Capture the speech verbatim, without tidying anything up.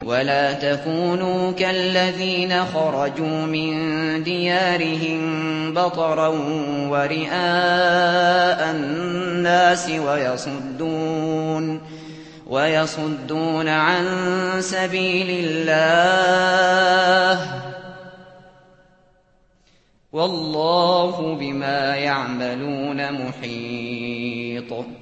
ولا تكونوا كالذين خرجوا من ديارهم بطرا ورئاء الناس ويصدون ويصدون عن سبيل الله والله بما يعملون محيط